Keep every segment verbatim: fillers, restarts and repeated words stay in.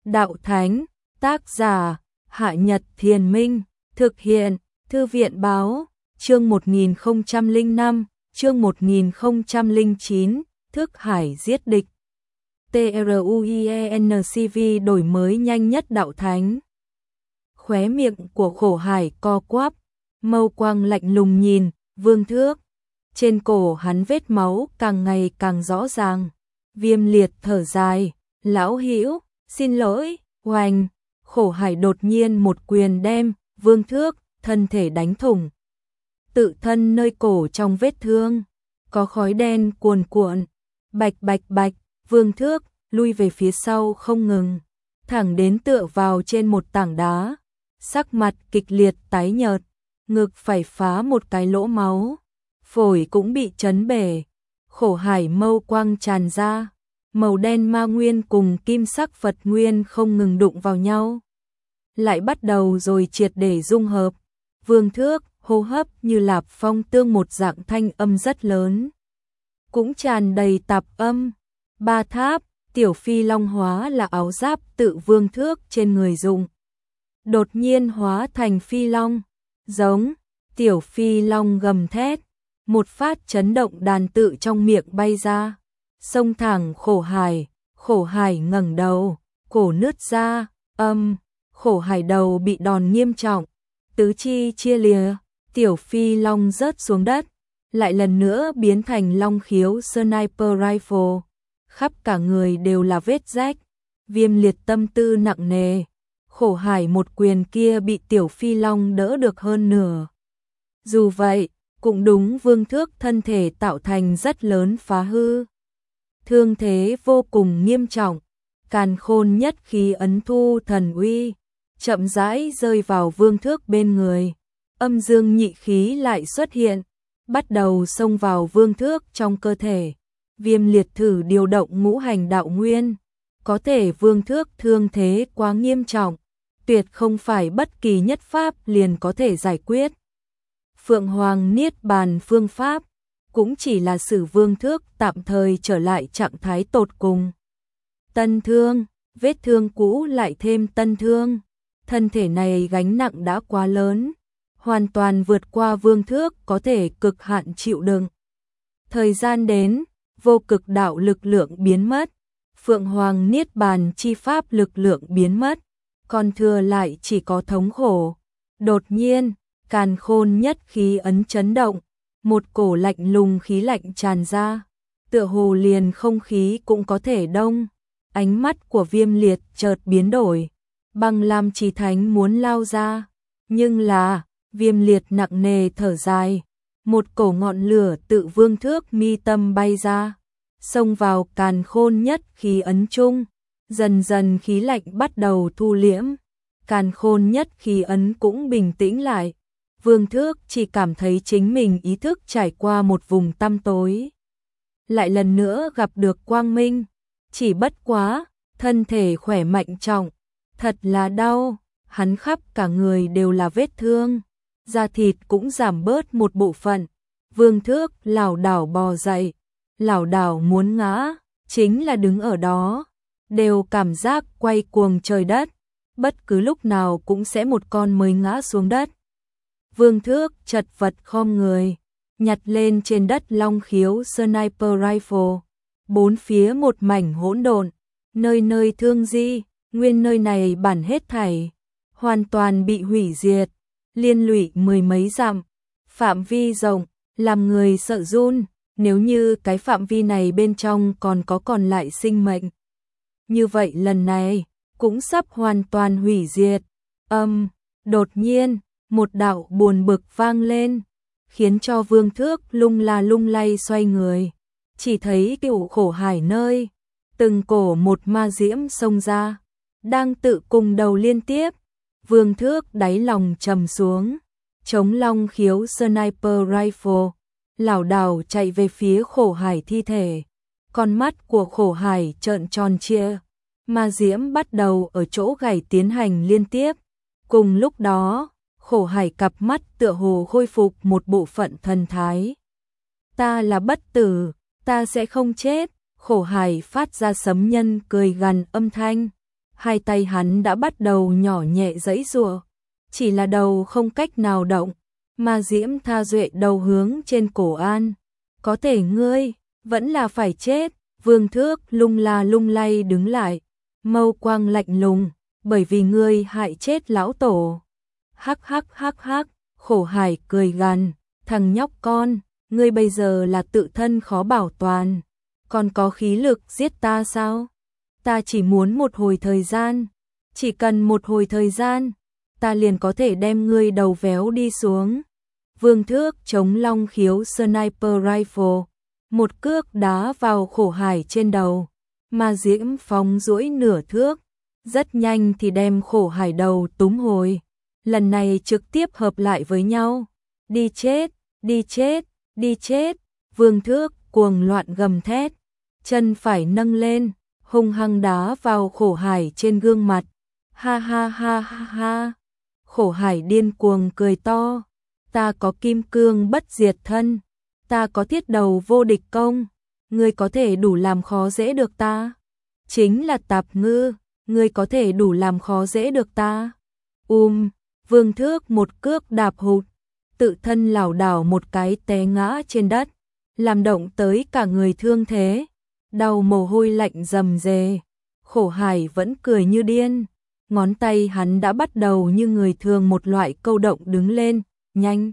Đạo Thánh, tác giả, Hạ Nhật Thiền Minh, thực hiện, Thư viện Báo, chương một nghìn không trăm lẻ năm, chương một nghìn không trăm lẻ chín, Thức Hải giết địch. TRUIENCV đổi mới nhanh nhất Đạo Thánh. Khóe miệng của Khổ Hải co quắp, mâu quang lạnh lùng nhìn Vương Thước. Trên cổ hắn vết máu càng ngày càng rõ ràng. Viêm Liệt thở dài, lão hữu, xin lỗi, oành. Khổ Hải đột nhiên một quyền đem Vương Thước thân thể đánh thủng. Tự thân nơi cổ trong vết thương có khói đen cuồn cuộn, bạch bạch bạch. Vương Thước lui về phía sau không ngừng, thẳng đến tựa vào trên một tảng đá, sắc mặt kịch liệt tái nhợt, ngực phải phá một cái lỗ máu, phổi cũng bị chấn bể. Khổ Hải mâu quang tràn ra, màu đen ma nguyên cùng kim sắc Phật nguyên không ngừng đụng vào nhau, lại bắt đầu rồi triệt để dung hợp. Vương Thước hô hấp như lạp phong tương một dạng thanh âm rất lớn, cũng tràn đầy tạp âm. Ba tháp, tiểu phi long hóa là áo giáp tự Vương Thước trên người dùng, đột nhiên hóa thành phi long, giống. Tiểu phi long gầm thét, một phát chấn động đàn tự trong miệng bay ra, xông thẳng Khổ Hải. Khổ Hải ngẩng đầu, cổ nứt ra, âm. Khổ Hải đầu bị đòn nghiêm trọng, tứ chi chia lìa, tiểu phi long rớt xuống đất, lại lần nữa biến thành long khiếu sniper rifle, khắp cả người đều là vết rách. Viêm Liệt tâm tư nặng nề, Khổ Hải một quyền kia bị tiểu phi long đỡ được hơn nửa. Dù vậy, cũng đúng Vương Thước thân thể tạo thành rất lớn phá hư, thương thế vô cùng nghiêm trọng. Càn Khôn nhất khí ấn thu thần uy, chậm rãi rơi vào Vương Thước bên người. Âm dương nhị khí lại xuất hiện, bắt đầu xông vào Vương Thước trong cơ thể. Viêm Liệt thử điều động ngũ hành đạo nguyên, có thể Vương Thước thương thế quá nghiêm trọng, tuyệt không phải bất kỳ nhất pháp liền có thể giải quyết. Phượng Hoàng Niết Bàn phương pháp cũng chỉ là xử Vương Thước tạm thời trở lại trạng thái tột cùng. Tân thương, vết thương cũ lại thêm tân thương, thân thể này gánh nặng đã quá lớn, hoàn toàn vượt qua Vương Thước có thể cực hạn chịu đựng. Thời gian đến, vô cực đạo lực lượng biến mất, Phượng Hoàng Niết Bàn chi pháp lực lượng biến mất, còn thừa lại chỉ có thống khổ. Đột nhiên, Càn Khôn nhất khí ấn chấn động, một cổ lạnh lùng khí lạnh tràn ra, tựa hồ liền không khí cũng có thể đông. Ánh mắt của Viêm Liệt chợt biến đổi, Băng Lam Chí Thánh muốn lao ra, nhưng là, Viêm Liệt nặng nề thở dài, một cổ ngọn lửa tự Vương Thước mi tâm bay ra, xông vào Càn Khôn nhất khí ấn chung, dần dần khí lạnh bắt đầu thu liễm, Càn Khôn nhất khí ấn cũng bình tĩnh lại. Vương Thước chỉ cảm thấy chính mình ý thức trải qua một vùng tăm tối, lại lần nữa gặp được quang minh. Chỉ bất quá, thân thể khỏe mạnh trọng, thật là đau, hắn khắp cả người đều là vết thương, da thịt cũng giảm bớt một bộ phận. Vương Thước lảo đảo bò dậy, lảo đảo muốn ngã, chính là đứng ở đó, đều cảm giác quay cuồng trời đất, bất cứ lúc nào cũng sẽ một con mới ngã xuống đất. Vương Thước chật vật khom người, nhặt lên trên đất long khiếu sniper rifle. Bốn phía một mảnh hỗn độn, nơi nơi thương di, nguyên nơi này bản hết thảy, hoàn toàn bị hủy diệt, liên lụy mười mấy dặm, phạm vi rộng, làm người sợ run. Nếu như cái phạm vi này bên trong còn có còn lại sinh mệnh, như vậy lần này cũng sắp hoàn toàn hủy diệt. Âm, đột nhiên, một đạo buồn bực vang lên, khiến cho Vương Thước lung la lung lay xoay người. Chỉ thấy cựu Khổ Hải nơi, từng cổ một ma diễm xông ra, đang tự cùng đầu liên tiếp. Vương Thước đáy lòng trầm xuống, chống long khiếu sniper rifle, lảo đảo chạy về phía Khổ Hải thi thể. Con mắt của Khổ Hải trợn tròn trịa, ma diễm bắt đầu ở chỗ gảy tiến hành liên tiếp. Cùng lúc đó, Khổ Hải cặp mắt tựa hồ khôi phục một bộ phận thần thái. Ta là bất tử, ta sẽ không chết. Khổ Hải phát ra sấm nhân cười gằn âm thanh, hai tay hắn đã bắt đầu nhỏ nhẹ giãy giụa, chỉ là đầu không cách nào động. Ma Diễm Tha Duệ đầu hướng trên cổ An. Có thể ngươi vẫn là phải chết. Vương Thước lung la lung lay đứng lại, mâu quang lạnh lùng, bởi vì ngươi hại chết lão tổ. Hắc hắc hắc hắc, Khổ Hải cười gằn, thằng nhóc con, ngươi bây giờ là tự thân khó bảo toàn, còn có khí lực giết ta sao? Ta chỉ muốn một hồi thời gian, chỉ cần một hồi thời gian, ta liền có thể đem ngươi đầu véo đi xuống. Vương Thước chống long khiếu sniper rifle, một cước đá vào Khổ Hải trên đầu, Ma Diễm phóng duỗi nửa thước, rất nhanh thì đem Khổ Hải đầu túm hồi, lần này trực tiếp hợp lại với nhau. Đi chết, đi chết, đi chết. Vương Thước cuồng loạn gầm thét, chân phải nâng lên, hung hăng đá vào Khổ Hải trên gương mặt. Ha ha ha ha ha. Khổ Hải điên cuồng cười to, ta có kim cương bất diệt thân, ta có thiết đầu vô địch công, ngươi có thể đủ làm khó dễ được ta? Chính là tạp ngư, ngươi có thể đủ làm khó dễ được ta? Um, Vương Thước một cước đạp hụt, tự thân lảo đảo một cái té ngã trên đất, làm động tới cả người thương thế, đau mồ hôi lạnh rầm rề. Khổ Hải vẫn cười như điên, ngón tay hắn đã bắt đầu như người thường một loại câu động đứng lên, nhanh,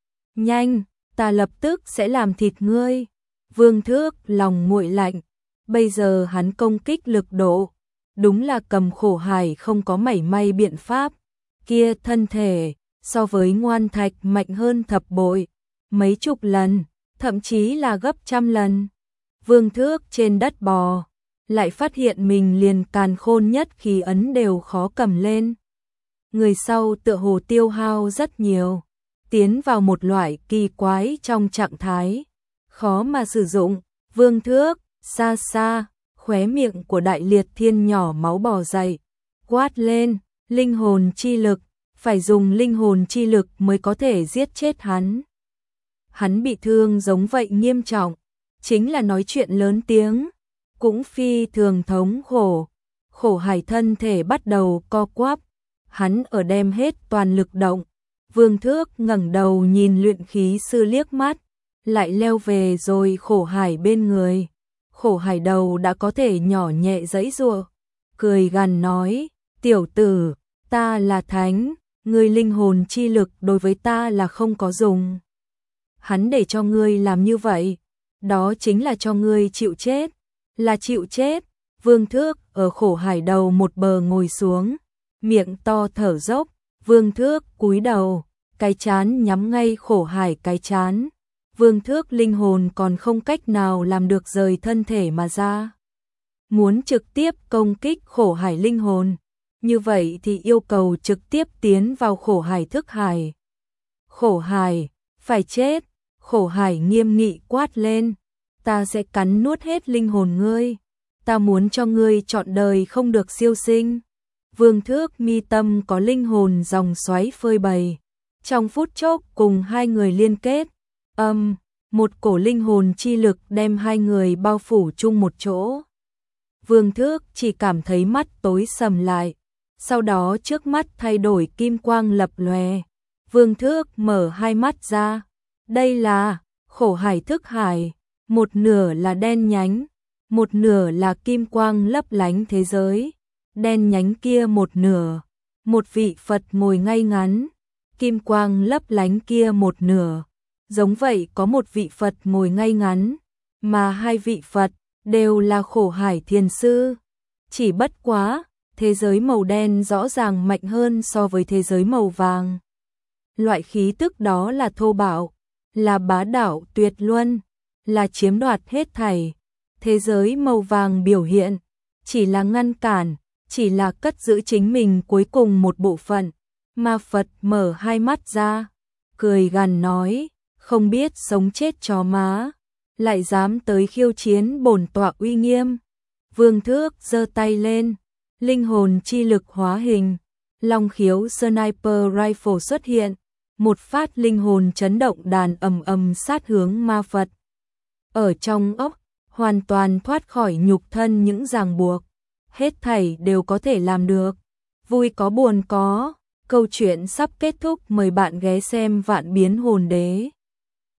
nhanh, ta lập tức sẽ làm thịt ngươi. Vương Thước lòng nguội lạnh, bây giờ hắn công kích lực độ, đúng là cầm Khổ Hải không có mảy may biện pháp, kia thân thể, so với ngoan thạch mạnh hơn thập bội, mấy chục lần, thậm chí là gấp trăm lần. Vương Thước trên đất bò, lại phát hiện mình liền càn khôn nhất khí ấn đều khó cầm lên. Người sau tựa hồ tiêu hao rất nhiều, tiến vào một loại kỳ quái trong trạng thái, khó mà sử dụng. Vương Thước, xa xa, khóe miệng của Đại Liệt Thiên nhỏ máu bò dậy, quát lên, linh hồn chi lực, phải dùng linh hồn chi lực mới có thể giết chết hắn. Hắn bị thương giống vậy nghiêm trọng, chính là nói chuyện lớn tiếng, cũng phi thường thống khổ. Khổ Hải thân thể bắt đầu co quắp, hắn ở đem hết toàn lực động. Vương Thước ngẩng đầu nhìn luyện khí sư liếc mắt, lại leo về rồi Khổ Hải bên người. Khổ Hải đầu đã có thể nhỏ nhẹ giãy giụa, cười gằn nói, tiểu tử, ta là thánh, ngươi linh hồn chi lực đối với ta là không có dùng. Hắn để cho ngươi làm như vậy, đó chính là cho ngươi chịu chết, là chịu chết. Vương Thước ở Khổ Hải đầu một bờ ngồi xuống, miệng to thở dốc. Vương Thước cúi đầu, cái chán nhắm ngay Khổ Hải cái chán. Vương Thước linh hồn còn không cách nào làm được rời thân thể mà ra. Muốn trực tiếp công kích Khổ Hải linh hồn, như vậy thì yêu cầu trực tiếp tiến vào Khổ Hải thức hải. Khổ Hải, phải chết. Khổ Hải nghiêm nghị quát lên, ta sẽ cắn nuốt hết linh hồn ngươi, ta muốn cho ngươi trọn đời không được siêu sinh. Vương Thước mi tâm có linh hồn dòng xoáy phơi bày, trong phút chốc cùng hai người liên kết, âm, um, một cổ linh hồn chi lực đem hai người bao phủ chung một chỗ. Vương Thước chỉ cảm thấy mắt tối sầm lại, sau đó trước mắt thay đổi kim quang lập lòe. Vương Thước mở hai mắt ra, đây là Khổ Hải thức hải, một nửa là đen nhánh, một nửa là kim quang lấp lánh thế giới. Đen nhánh kia một nửa, một vị Phật ngồi ngay ngắn, kim quang lấp lánh kia một nửa, giống vậy có một vị Phật ngồi ngay ngắn, mà hai vị Phật đều là Khổ Hải thiền sư. Chỉ bất quá, thế giới màu đen rõ ràng mạnh hơn so với thế giới màu vàng. Loại khí tức đó là thô bạo, là bá đạo tuyệt luân, là chiếm đoạt hết thảy. Thế giới màu vàng biểu hiện, chỉ là ngăn cản, chỉ là cất giữ chính mình cuối cùng một bộ phận. Ma Phật mở hai mắt ra, cười gằn nói, không biết sống chết chó má, lại dám tới khiêu chiến bổn tọa uy nghiêm. Vương Thước giơ tay lên, linh hồn chi lực hóa hình, long khiếu sniper rifle xuất hiện, một phát linh hồn chấn động đàn ầm ầm sát hướng Ma Phật. Ở trong óc, hoàn toàn thoát khỏi nhục thân những ràng buộc, hết thảy đều có thể làm được. Vui có buồn có, câu chuyện sắp kết thúc, mời bạn ghé xem Vạn Biến Hồn Đế.